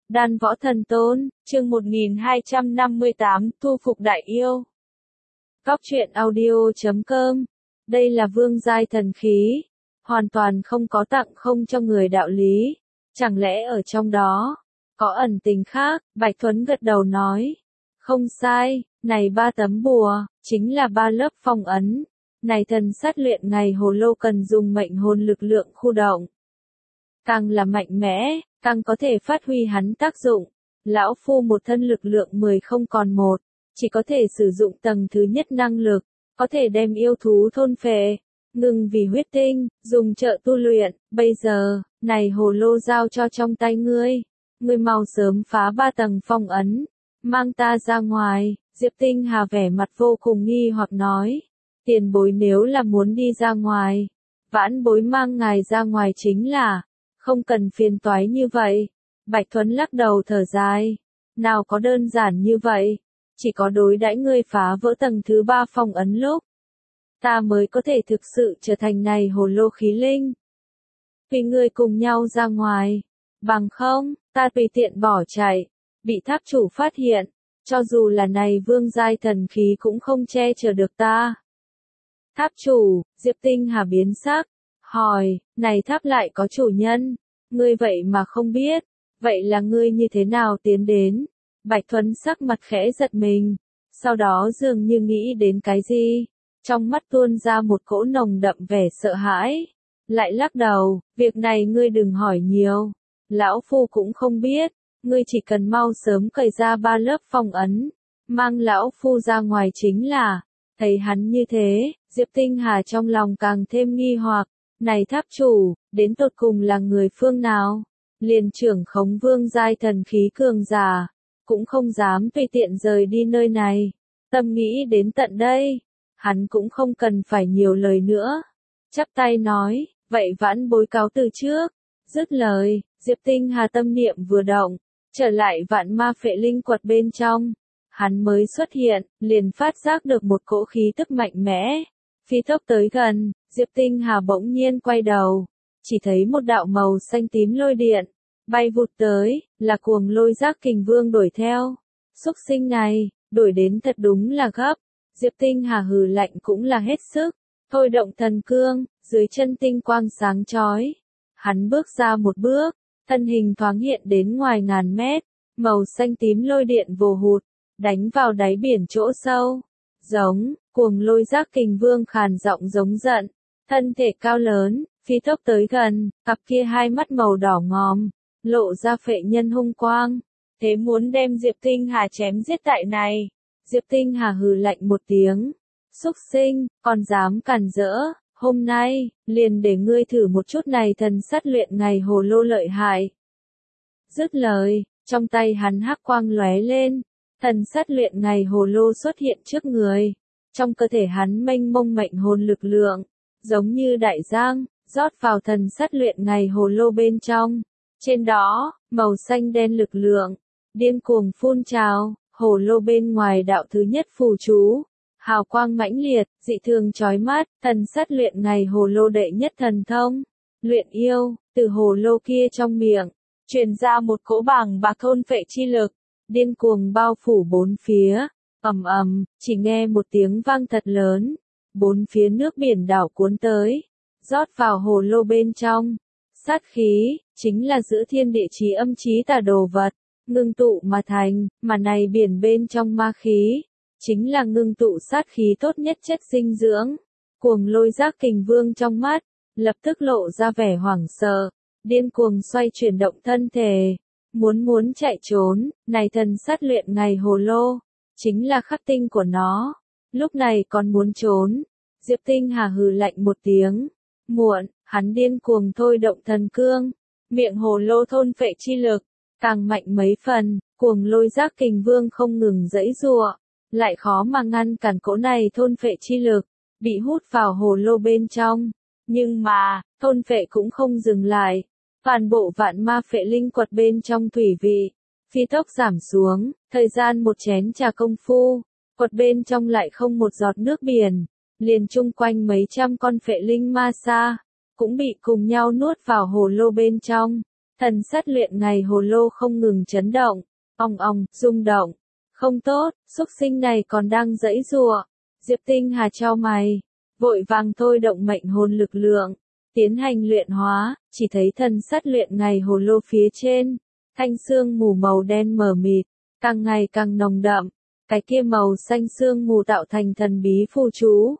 Đan Võ Thần Tôn, chương 1258, thu phục đại yêu. Cóc truyện audio.com. Đây là vương giai thần khí, hoàn toàn không có tặng không cho người đạo lý. Chẳng lẽ ở trong đó có ẩn tình khác? Bạch Thuấn gật đầu nói. Không sai, này 3 tấm bùa, chính là 3 lớp phong ấn. Này thần sát luyện ngày hồ lô cần dùng mệnh hồn lực lượng khu động. Càng là mạnh mẽ, càng có thể phát huy hắn tác dụng. Lão Phu một thân lực lượng 10 không còn một, chỉ có thể sử dụng tầng thứ nhất năng lực, có thể đem yêu thú thôn phệ, ngừng vì huyết tinh, dùng trợ tu luyện. Bây giờ, này hồ lô giao cho trong tay ngươi, ngươi mau sớm phá 3 tầng phong ấn, mang ta ra ngoài. Diệp Tinh Hà vẻ mặt vô cùng nghi hoặc nói, tiền bối nếu là muốn đi ra ngoài, vãn bối mang ngài ra ngoài chính là, không cần phiền toái như vậy. Bạch Thuấn lắc đầu thở dài, nào có đơn giản như vậy, chỉ có đối đãi ngươi phá vỡ tầng thứ 3 phong ấn lúc, ta mới có thể thực sự trở thành này hồ lô khí linh. Vì ngươi cùng nhau ra ngoài, bằng không, ta tùy tiện bỏ chạy, bị tháp chủ phát hiện, cho dù là này vương giai thần khí cũng không che chở được ta. Tháp chủ, Diệp Tinh Hà biến sắc, hỏi, này tháp lại có chủ nhân, ngươi vậy mà không biết, vậy là ngươi như thế nào tiến đến? Bạch Thuấn sắc mặt khẽ giật mình, sau đó dường như nghĩ đến cái gì, trong mắt tuôn ra một cỗ nồng đậm vẻ sợ hãi, lại lắc đầu, việc này ngươi đừng hỏi nhiều, lão phu cũng không biết, ngươi chỉ cần mau sớm cởi ra 3 lớp phong ấn, mang lão phu ra ngoài chính là. Thấy hắn như thế, Diệp Tinh Hà trong lòng càng thêm nghi hoặc, này tháp chủ, đến tột cùng là người phương nào? Liền trưởng khống vương giai thần khí cường giả, cũng không dám tùy tiện rời đi nơi này. Tâm nghĩ đến tận đây, hắn cũng không cần phải nhiều lời nữa. Chắp tay nói, vậy vãn bối cáo từ trước. Dứt lời, Diệp Tinh Hà tâm niệm vừa động, trở lại vạn ma phệ linh quật bên trong. Hắn mới xuất hiện, liền phát giác được một cỗ khí tức mạnh mẽ. Phi tốc tới gần, Diệp Tinh Hà bỗng nhiên quay đầu, chỉ thấy một đạo màu xanh tím lôi điện, bay vụt tới, là cuồng lôi giác kình vương đuổi theo. Xúc sinh này, đuổi đến thật đúng là gấp. Diệp Tinh Hà hừ lạnh cũng là hết sức, thôi động thần cương, dưới chân tinh quang sáng chói. Hắn bước ra một bước, thân hình thoáng hiện đến ngoài ngàn mét, màu xanh tím lôi điện vồ hụt, đánh vào đáy biển chỗ sâu. Giống, cuồng lôi giác kình vương khàn giọng giống giận, thân thể cao lớn, phi tốc tới gần, cặp kia hai mắt màu đỏ ngòm, lộ ra phệ nhân hung quang, thế muốn đem Diệp Tinh Hà chém giết tại này. Diệp Tinh Hà hừ lạnh một tiếng, xúc sinh, còn dám cản rỡ, hôm nay, liền để ngươi thử một chút này thần sát luyện ngày hồ lô lợi hại. Dứt lời, trong tay hắn hắc quang lóe lên, thần sát luyện ngày hồ lô xuất hiện trước người, trong cơ thể hắn mênh mông mệnh hồn lực lượng, giống như đại giang, rót vào thần sát luyện ngày hồ lô bên trong. Trên đó, màu xanh đen lực lượng, điên cuồng phun trào, hồ lô bên ngoài đạo thứ nhất phù chú, hào quang mãnh liệt, dị thường chói mắt, thần sát luyện ngày hồ lô đệ nhất thần thông, luyện yêu, từ hồ lô kia trong miệng, truyền ra một cỗ bàng bạc thôn phệ chi lực, điên cuồng bao phủ bốn phía, ầm ầm, chỉ nghe một tiếng vang thật lớn, bốn phía nước biển đảo cuốn tới, rót vào hồ lô bên trong. Sát khí, chính là giữa thiên địa chí âm chí tà đồ vật, ngưng tụ mà thành, mà này biển bên trong ma khí, chính là ngưng tụ sát khí tốt nhất chất dinh dưỡng. Cuồng lôi giác kình vương trong mắt, lập tức lộ ra vẻ hoảng sợ, điên cuồng xoay chuyển động thân thể, muốn chạy trốn. Này thần sát luyện ngày hồ lô, chính là khắc tinh của nó, lúc này còn muốn trốn. Diệp Tinh Hà hừ lạnh một tiếng, muộn, hắn điên cuồng thôi động thần cương, miệng hồ lô thôn phệ chi lực, càng mạnh mấy phần, cuồng lôi giác kình vương không ngừng giãy giụa, lại khó mà ngăn cản cỗ này thôn phệ chi lực, bị hút vào hồ lô bên trong. Nhưng mà, thôn phệ cũng không dừng lại, toàn bộ vạn ma phệ linh quật bên trong thủy vị, phi tốc giảm xuống, thời gian một chén trà công phu, quật bên trong lại không một giọt nước biển, liền chung quanh mấy trăm con phệ linh ma sa, cũng bị cùng nhau nuốt vào hồ lô bên trong. Thần sát luyện ngày hồ lô không ngừng chấn động, ong ong, rung động. Không tốt, xúc sinh này còn đang giãy giụa. Diệp Tinh Hà chau mày, vội vàng thôi động mệnh hồn lực lượng, tiến hành luyện hóa, chỉ thấy thần sát luyện ngày hồ lô phía trên, thanh sương mù màu đen mờ mịt, càng ngày càng nồng đậm, cái kia màu xanh sương mù tạo thành thần bí phù chú.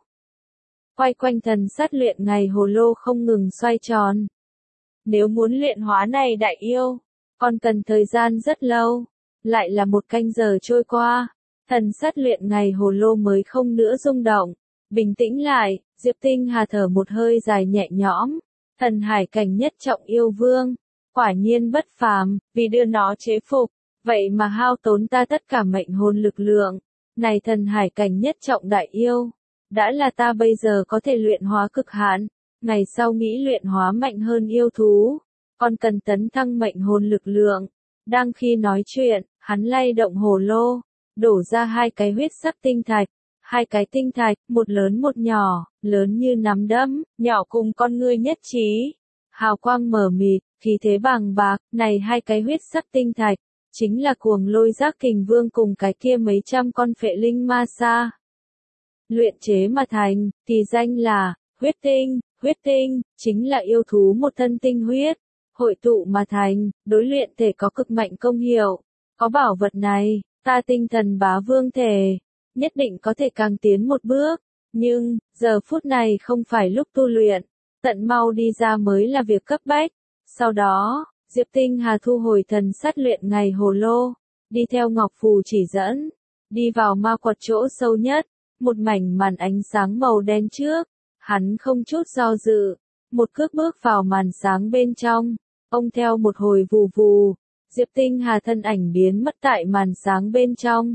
Quay quanh thần sát luyện ngày hồ lô không ngừng xoay tròn. Nếu muốn luyện hóa này đại yêu, còn cần thời gian rất lâu, lại là 1 canh giờ trôi qua, thần sát luyện ngày hồ lô mới không nữa rung động, bình tĩnh lại, Diệp Tinh Hà thở một hơi dài nhẹ nhõm, thần hải cảnh nhất trọng yêu vương, quả nhiên bất phàm, vì đưa nó chế phục, vậy mà hao tốn ta tất cả mệnh hồn lực lượng, này thần hải cảnh nhất trọng đại yêu, đã là ta bây giờ có thể luyện hóa cực hạn, ngày sau nghĩ luyện hóa mạnh hơn yêu thú, còn cần tấn thăng mệnh hồn lực lượng. Đang khi nói chuyện, hắn lay động hồ lô, đổ ra 2 cái huyết sắc tinh thạch, 2 cái tinh thạch, một lớn một nhỏ, lớn như nắm đấm, nhỏ cùng con ngươi nhất trí. Hào quang mờ mịt, khí thế bàng bạc, này 2 cái huyết sắc tinh thạch, chính là cuồng lôi giác kình vương cùng cái kia mấy trăm con phệ linh ma sa. Luyện chế mà thành, thì danh là, huyết tinh, chính là yêu thú một thân tinh huyết. Hội tụ mà thành, đối luyện thể có cực mạnh công hiệu. Có bảo vật này, ta tinh thần bá vương thể, nhất định có thể càng tiến một bước. Nhưng, giờ phút này không phải lúc tu luyện, tận mau đi ra mới là việc cấp bách. Sau đó, Diệp Tinh Hà thu hồi thần sát luyện ngày hồ lô, đi theo ngọc phù chỉ dẫn, đi vào ma quật chỗ sâu nhất, một mảnh màn ánh sáng màu đen trước. Hắn không chút do dự, một cước bước vào màn sáng bên trong. Ông theo một hồi vù vù, Diệp Tinh Hà thân ảnh biến mất tại màn sáng bên trong.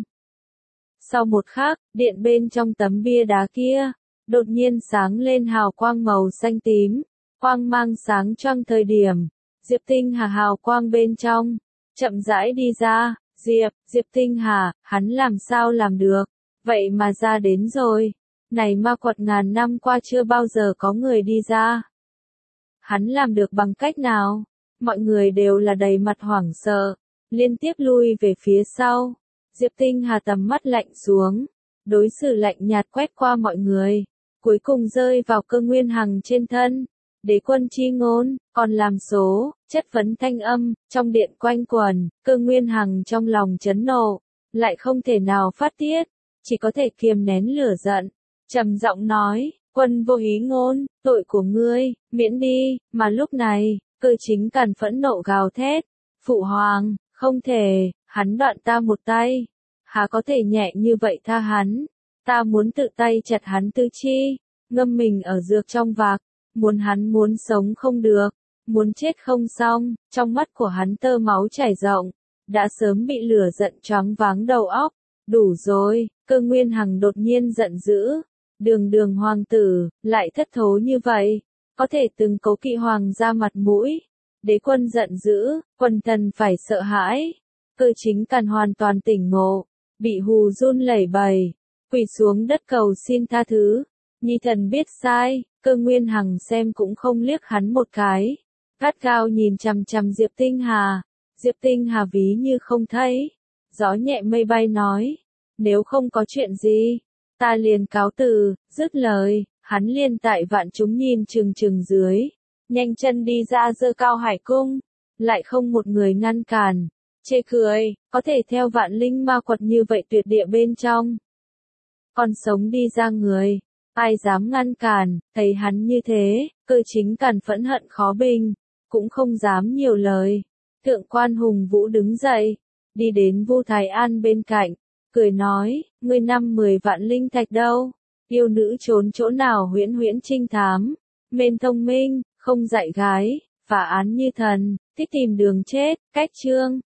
Sau một khắc, điện bên trong tấm bia đá kia, đột nhiên sáng lên hào quang màu xanh tím, quang mang sáng choang thời điểm, Diệp Tinh Hà hào quang bên trong, chậm rãi đi ra, Diệp Tinh Hà, hắn làm sao làm được, vậy mà ra đến rồi, này ma quật ngàn năm qua chưa bao giờ có người đi ra. Hắn làm được bằng cách nào? Mọi người đều là đầy mặt hoảng sợ, liên tiếp lui về phía sau. Diệp Tinh Hà tầm mắt lạnh xuống, đối xử lạnh nhạt quét qua mọi người, cuối cùng rơi vào Cơ Nguyên Hằng trên thân. Đế quân chi ngôn, còn làm số, chất vấn thanh âm, trong điện quanh quẩn, Cơ Nguyên Hằng trong lòng chấn nộ, lại không thể nào phát tiết, chỉ có thể kiềm nén lửa giận, trầm giọng nói, quân vô hí ngôn, tội của ngươi, miễn đi, mà lúc này, Cơ Chính Càn phẫn nộ gào thét, phụ hoàng, không thể, hắn đoạn ta một tay, há có thể nhẹ như vậy tha hắn, ta muốn tự tay chặt hắn tứ chi, ngâm mình ở dược trong vạc, muốn sống không được, muốn chết không xong, trong mắt của hắn tơ máu chảy rộng, đã sớm bị lửa giận choáng váng đầu óc, đủ rồi, Cơ Nguyên Hằng đột nhiên giận dữ, đường hoàng tử, lại thất thố như vậy. Có thể từng cố kỵ hoàng ra mặt mũi. Đế quân giận dữ, quần thần phải sợ hãi. Cơ Chính Càn hoàn toàn tỉnh ngộ, bị hù run lẩy bẩy, quỳ xuống đất cầu xin tha thứ. Nhi thần biết sai, Cơ Nguyên Hằng xem cũng không liếc hắn một cái. Gắt gao nhìn chằm chằm Diệp Tinh Hà. Diệp Tinh Hà ví như không thấy. Gió nhẹ mây bay nói, nếu không có chuyện gì, ta liền cáo từ, dứt lời. Hắn liền tại vạn chúng nhìn chừng dưới, nhanh chân đi ra giơ cao hải cung, lại không một người ngăn cản, chê cười, có thể theo vạn linh ma quật như vậy tuyệt địa bên trong. Còn sống đi ra người, ai dám ngăn cản, thấy hắn như thế, Cơ Chính Càn phẫn hận khó bình, cũng không dám nhiều lời. Thượng quan Hùng Vũ đứng dậy, đi đến Vu Thái An bên cạnh, cười nói, ngươi 10 vạn linh thạch đâu? Yêu nữ trốn chỗ nào huyễn trinh thám, mên thông minh, không dạy gái, phá án như thần, thích tìm đường chết, cách chương.